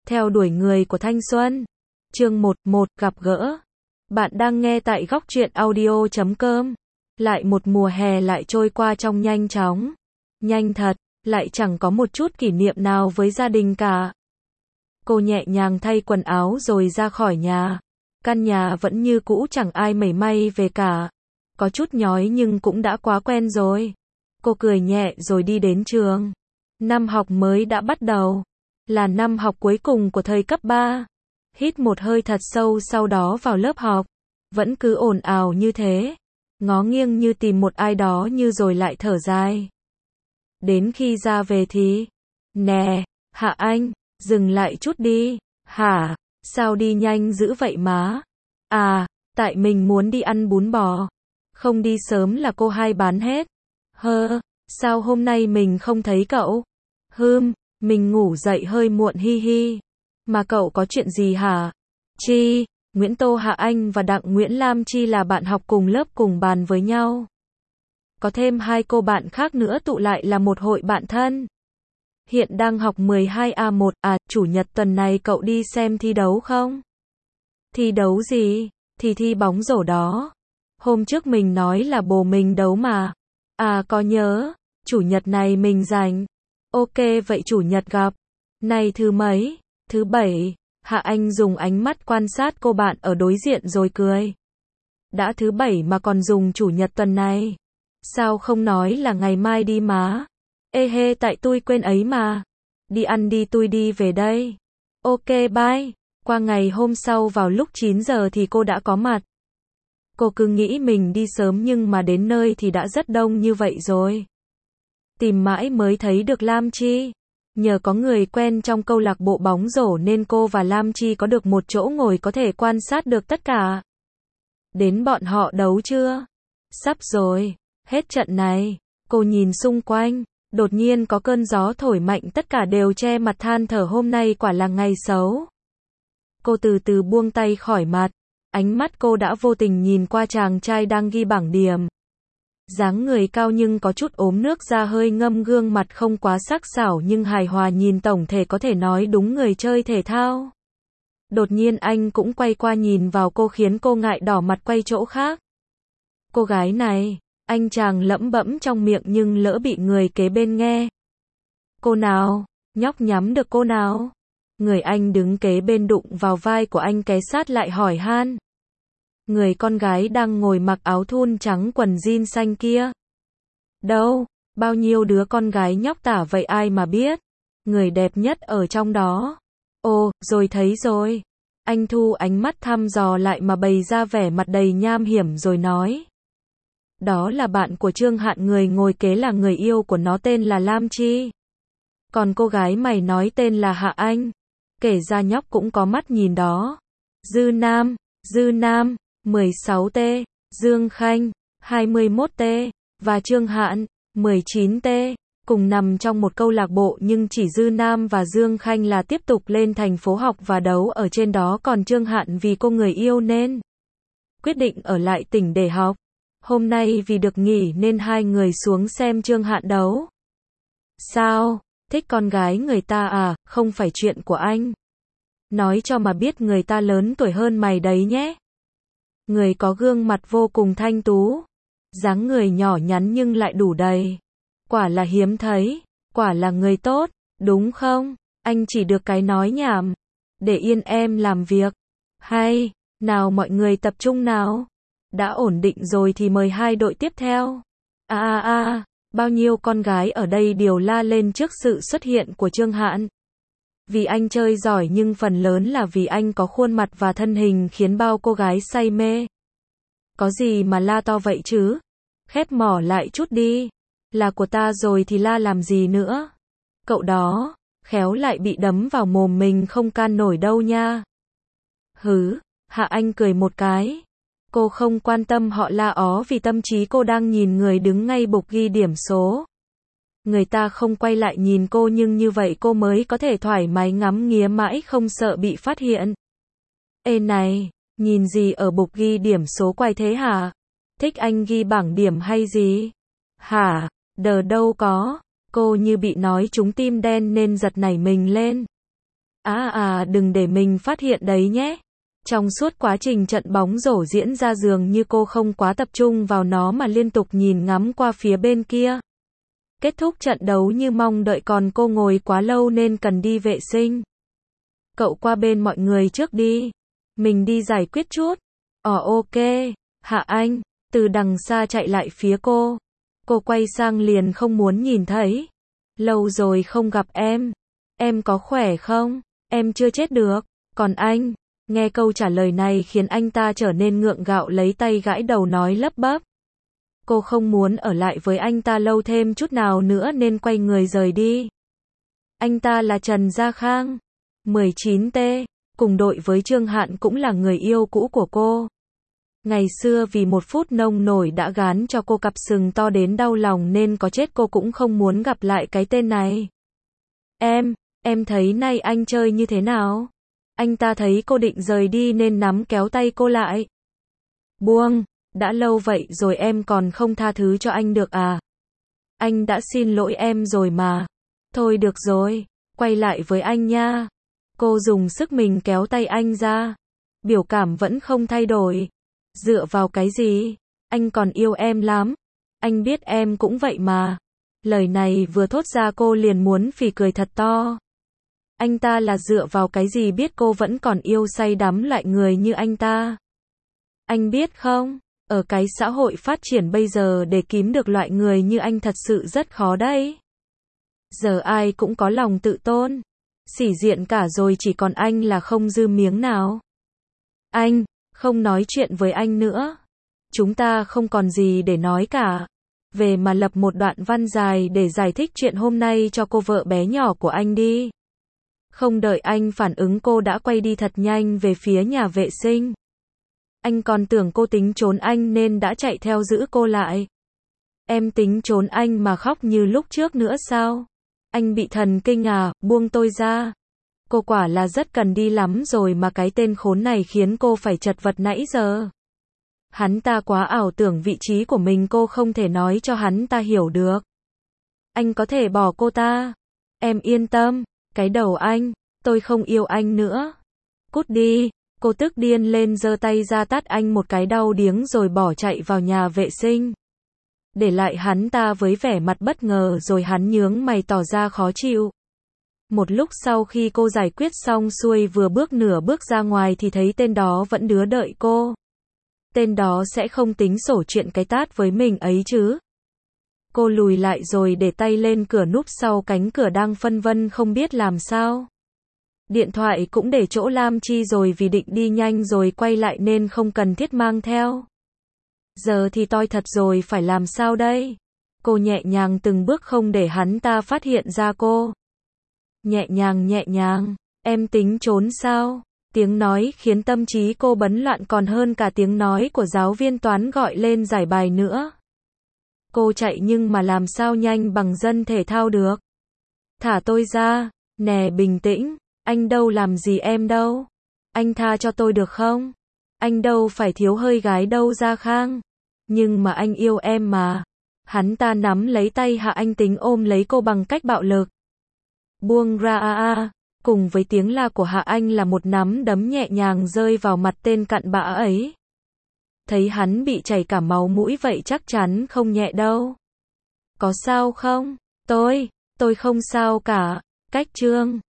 Theo đuổi người của thanh xuân. Chương 11 gặp gỡ. Bạn đang nghe tại góc truyện audio.com. Lại một mùa hè lại trôi qua trong nhanh chóng. Nhanh thật, lại chẳng có một chút kỷ niệm nào với gia đình cả. Cô nhẹ nhàng thay quần áo rồi ra khỏi nhà. Căn nhà vẫn như cũ, chẳng ai mảy may về cả. Có chút nhói nhưng cũng đã quá quen rồi. Cô cười nhẹ rồi đi đến trường. Năm học mới đã bắt đầu. Là năm học cuối cùng của thời cấp 3. Hít một hơi thật sâu, sau đó vào lớp học. Vẫn cứ ồn ào như thế. Ngó nghiêng như tìm một ai đó như rồi lại thở dài. Đến khi ra về thì... Nè, Hạ Anh, dừng lại chút đi. Hả? Sao đi nhanh dữ vậy má? À, tại mình muốn đi ăn bún bò. Không đi sớm là cô hai bán hết. Sao hôm nay mình không thấy cậu? Mình ngủ dậy hơi muộn hi hi. Mà cậu có chuyện gì hả? Chi, Nguyễn Tô Hạ Anh và Đặng Nguyễn Lam Chi là bạn học cùng lớp cùng bàn với nhau. Có thêm hai cô bạn khác nữa tụ lại là một hội bạn thân. Hiện đang học 12A1, chủ nhật tuần này cậu đi xem thi đấu không? Thi đấu gì? Thì thi bóng rổ đó. Hôm trước mình nói là bồ mình đấu mà. À có nhớ, chủ nhật này mình rảnh. Ok vậy chủ nhật gặp. Này thứ mấy? Thứ bảy. Hạ Anh dùng ánh mắt quan sát cô bạn ở đối diện rồi cười. Đã thứ bảy mà còn dùng chủ nhật tuần này. Sao không nói là ngày mai đi má? Ê hê, tại tôi quên ấy mà. Đi ăn đi, tôi đi về đây. Ok bye. Qua ngày hôm sau vào lúc 9 giờ thì cô đã có mặt. Cô cứ nghĩ mình đi sớm nhưng mà đến nơi thì đã rất đông như vậy rồi. Tìm mãi mới thấy được Lam Chi. Nhờ có người quen trong câu lạc bộ bóng rổ nên cô và Lam Chi có được một chỗ ngồi có thể quan sát được tất cả. Đến bọn họ đấu chưa? Sắp rồi. Hết trận này. Cô nhìn xung quanh. Đột nhiên có cơn gió thổi mạnh, tất cả đều che mặt than thở hôm nay quả là ngày xấu. Cô từ từ buông tay khỏi mặt. Ánh mắt cô đã vô tình nhìn qua chàng trai đang ghi bảng điểm. Dáng người cao nhưng có chút ốm nước, da hơi ngâm, gương mặt không quá sắc sảo nhưng hài hòa, nhìn tổng thể có thể nói đúng người chơi thể thao. Đột nhiên anh cũng quay qua nhìn vào cô khiến cô ngại đỏ mặt quay chỗ khác. Cô gái này, anh chàng lẩm bẩm trong miệng nhưng lỡ bị người kế bên nghe. Cô nào? Nhóc nhắm được cô nào? Người anh đứng kế bên đụng vào vai của anh ké sát lại hỏi han. Người con gái đang ngồi mặc áo thun trắng quần jean xanh kia. Đâu? Bao nhiêu đứa con gái nhóc tả vậy ai mà biết. Người đẹp nhất ở trong đó. Ồ, rồi thấy rồi. Anh thu ánh mắt thăm dò lại mà bày ra vẻ mặt đầy nham hiểm rồi nói. Đó là bạn của Trương Hạn, người ngồi kế là người yêu của nó, tên là Lam Chi. Còn cô gái mày nói tên là Hạ Anh. Kể ra nhóc cũng có mắt nhìn đó. Dư Nam, 16T, Dương Khanh, 21T, và Trương Hạn, 19T, cùng nằm trong một câu lạc bộ nhưng chỉ Dư Nam và Dương Khanh là tiếp tục lên thành phố học và đấu ở trên đó, còn Trương Hạn vì cô người yêu nên quyết định ở lại tỉnh để học. Hôm nay vì được nghỉ nên hai người xuống xem Trương Hạn đấu. Sao? Thích con gái người ta à? Không phải chuyện của anh. Nói cho mà biết người ta lớn tuổi hơn mày đấy nhé. Người có gương mặt vô cùng thanh tú. Dáng người nhỏ nhắn nhưng lại đủ đầy. Quả là hiếm thấy. Quả là người tốt. Đúng không? Anh chỉ được cái nói nhảm. Để yên em làm việc. Hay. Nào mọi người tập trung nào. Đã ổn định rồi thì mời hai đội tiếp theo. Bao nhiêu con gái ở đây đều la lên trước sự xuất hiện của Trương Hạn. Vì anh chơi giỏi nhưng phần lớn là vì anh có khuôn mặt và thân hình khiến bao cô gái say mê. Có gì mà la to vậy chứ? Khép mỏ lại chút đi. Là của ta rồi thì la làm gì nữa? Cậu đó, khéo lại bị đấm vào mồm mình không can nổi đâu nha. Hạ Anh cười một cái. Cô không quan tâm họ la ó vì tâm trí cô đang nhìn người đứng ngay bục ghi điểm số. Người ta không quay lại nhìn cô nhưng như vậy cô mới có thể thoải mái ngắm nghía mãi không sợ bị phát hiện. Ê này, nhìn gì ở bục ghi điểm số quay thế hả? Thích anh ghi bảng điểm hay gì? Hả? Đâu có. Cô như bị nói trúng tim đen nên giật nảy mình lên. Đừng để mình phát hiện đấy nhé. Trong suốt quá trình trận bóng rổ diễn ra dường như cô không quá tập trung vào nó mà liên tục nhìn ngắm qua phía bên kia. Kết thúc trận đấu như mong đợi còn cô ngồi quá lâu nên cần đi vệ sinh. Cậu qua bên mọi người trước đi. Mình đi giải quyết chút. Ok. Hạ Anh, từ đằng xa chạy lại phía cô. Cô quay sang liền không muốn nhìn thấy. Lâu rồi không gặp em. Em có khỏe không? Em chưa chết được. Còn anh? Nghe câu trả lời này khiến anh ta trở nên ngượng gạo lấy tay gãi đầu nói lấp bấp. Cô không muốn ở lại với anh ta lâu thêm chút nào nữa nên quay người rời đi. Anh ta là Trần Gia Khang, 19T, cùng đội với Trương Hạn cũng là người yêu cũ của cô. Ngày xưa vì một phút nông nổi đã gán cho cô cặp sừng to đến đau lòng nên có chết cô cũng không muốn gặp lại cái tên này. Em thấy nay anh chơi như thế nào? Anh ta thấy cô định rời đi nên nắm kéo tay cô lại. Buông, đã lâu vậy rồi em còn không tha thứ cho anh được à? Anh đã xin lỗi em rồi mà. Thôi được rồi, quay lại với anh nha. Cô dùng sức mình kéo tay anh ra. Biểu cảm vẫn không thay đổi. Dựa vào cái gì? Anh còn yêu em lắm. Anh biết em cũng vậy mà. Lời này vừa thốt ra cô liền muốn phì cười thật to. Anh ta là dựa vào cái gì biết cô vẫn còn yêu say đắm loại người như anh ta? Anh biết không, ở cái xã hội phát triển bây giờ để kiếm được loại người như anh thật sự rất khó đấy. Giờ ai cũng có lòng tự tôn. Sĩ diện cả rồi chỉ còn anh là không dư miếng nào. Anh, không nói chuyện với anh nữa. Chúng ta không còn gì để nói cả. Về mà lập một đoạn văn dài để giải thích chuyện hôm nay cho cô vợ bé nhỏ của anh đi. Không đợi anh phản ứng cô đã quay đi thật nhanh về phía nhà vệ sinh. Anh còn tưởng cô tính trốn anh nên đã chạy theo giữ cô lại. Em tính trốn anh mà khóc như lúc trước nữa sao? Anh bị thần kinh à, buông tôi ra. Cô quả là rất cần đi lắm rồi mà cái tên khốn này khiến cô phải chật vật nãy giờ. Hắn ta quá ảo tưởng vị trí của mình cô không thể nói cho hắn ta hiểu được. Anh có thể bỏ cô ta. Em yên tâm, cái đầu anh, tôi không yêu anh nữa. Cút đi, cô tức điên lên giơ tay ra tát anh một cái đau điếng rồi bỏ chạy vào nhà vệ sinh. Để lại hắn ta với vẻ mặt bất ngờ rồi hắn nhướng mày tỏ ra khó chịu. Một lúc sau khi cô giải quyết xong xuôi vừa bước nửa bước ra ngoài thì thấy tên đó vẫn đợi cô. Tên đó sẽ không tính sổ chuyện cái tát với mình ấy chứ. Cô lùi lại rồi để tay lên cửa núp sau cánh cửa đang phân vân không biết làm sao. Điện thoại cũng để chỗ Lam Chi rồi vì định đi nhanh rồi quay lại nên không cần thiết mang theo. Giờ thì toi thật rồi phải làm sao đây? Cô nhẹ nhàng từng bước không để hắn ta phát hiện ra cô. Nhẹ nhàng, em tính trốn sao? Tiếng nói khiến tâm trí cô bấn loạn còn hơn cả tiếng nói của giáo viên toán gọi lên giải bài nữa. Cô chạy nhưng mà làm sao nhanh bằng dân thể thao được. Thả tôi ra, nè bình tĩnh, anh đâu làm gì em đâu. Anh tha cho tôi được không? Anh đâu phải thiếu hơi gái đâu Gia Khang. Nhưng mà anh yêu em mà. Hắn ta nắm lấy tay Hạ Anh tính ôm lấy cô bằng cách bạo lực. Buông ra cùng với tiếng la của Hạ Anh là một nắm đấm nhẹ nhàng rơi vào mặt tên cặn bã ấy. Thấy hắn bị chảy cả máu mũi vậy chắc chắn không nhẹ đâu. Có sao không? Tôi không sao cả. Cách Trương.